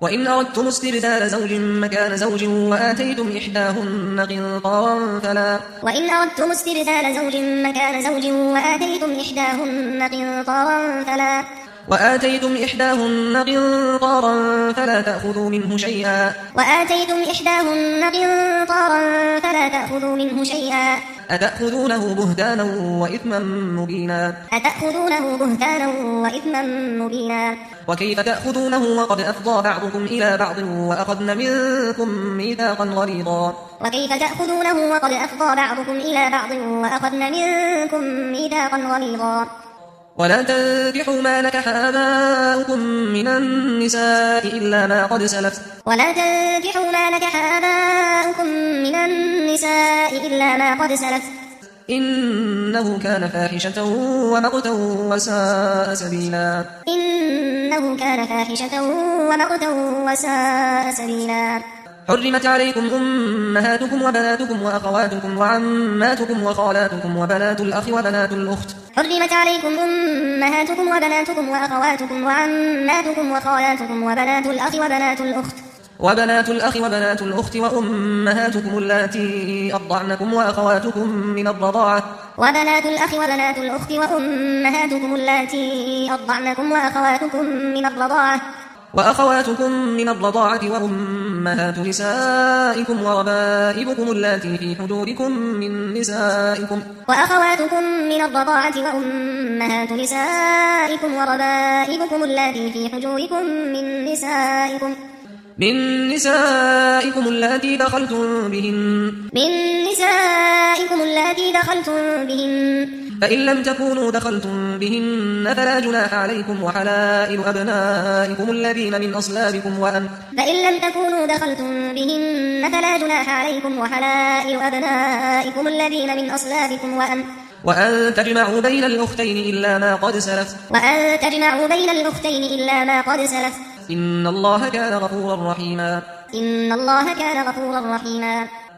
وإن أردتم استبدال زوج مكان زوج وآتيتم إحداهن قنطارا فلا تأخذوا منه شيئا أتأخذونه بهتانا وإثما مبينا وكيف تأخذونه وقد أفضى بعضكم إلى بعض وأخذن منكم ميثاقا غليظا ولا تنكحوا ما نكح آباؤكم من النساء إلا ما قد سلف إنه كان فاحشة ومقتا وساء سبيلا حرمت عليكم أمهاتكم وبناتكم وأخواتكم وعماتكم وخالاتكم وبنات الأخ وبنات الأخت وبنات الأخت وأمهاتكم اللاتي أرضعنكم وأخواتكم من الرضاعة وأمهات نسائكم وربائبكم اللاتي في حجوركم من نسائكم اللاتي دخلتم بهن فإن لم تكونوا دخلتم بهن فلا جناح عليكم وحلائل أبنائكم الذين من أصلابكم وأن تجمعوا بين الأختين إلا ما قد سلف إن الله كان غفورا رحيما